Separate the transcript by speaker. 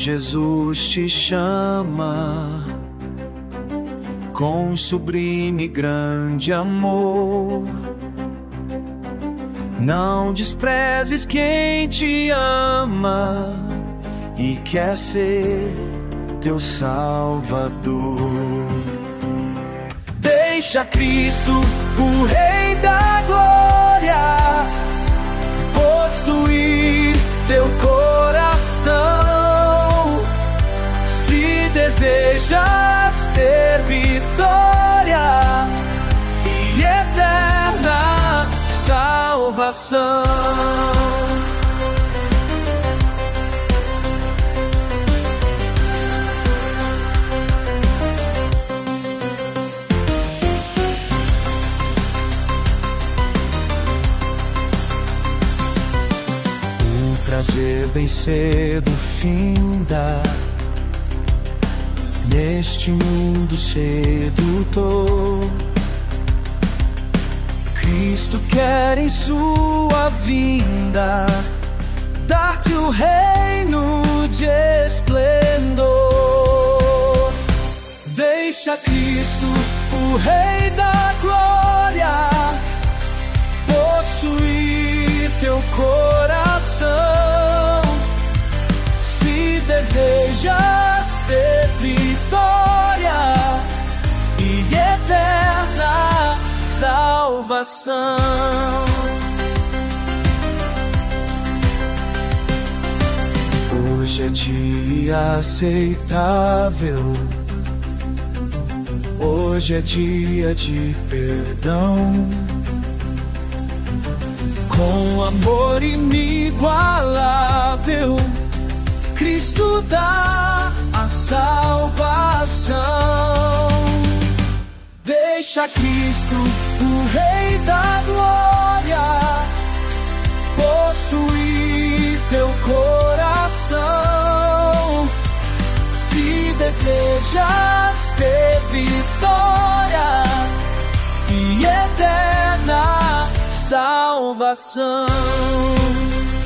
Speaker 1: Jesus te chama com sublime e grande amor. Não desprezes quem te ama e quer ser teu Salvador. Deixa Cristo, o Rei da Glória, possuir teu coração. Se desejas ter vitória e eterna salvação. O prazer bem cedo finda neste mundo sedutor. Cristo quer em sua vinda dar-te o reino de esplendor. Deixa Cristo, o Rei da Glória, possuir teu coração. Se desejas ter vitória e eterna salvação. Hoje é dia aceitável, hoje é dia de perdão. Com amor inigualável, Cristo dá a salvação. Deixa Cristo, o Rei da Glória, possuir teu coração. Se desejas ter vitória e eterna salvação.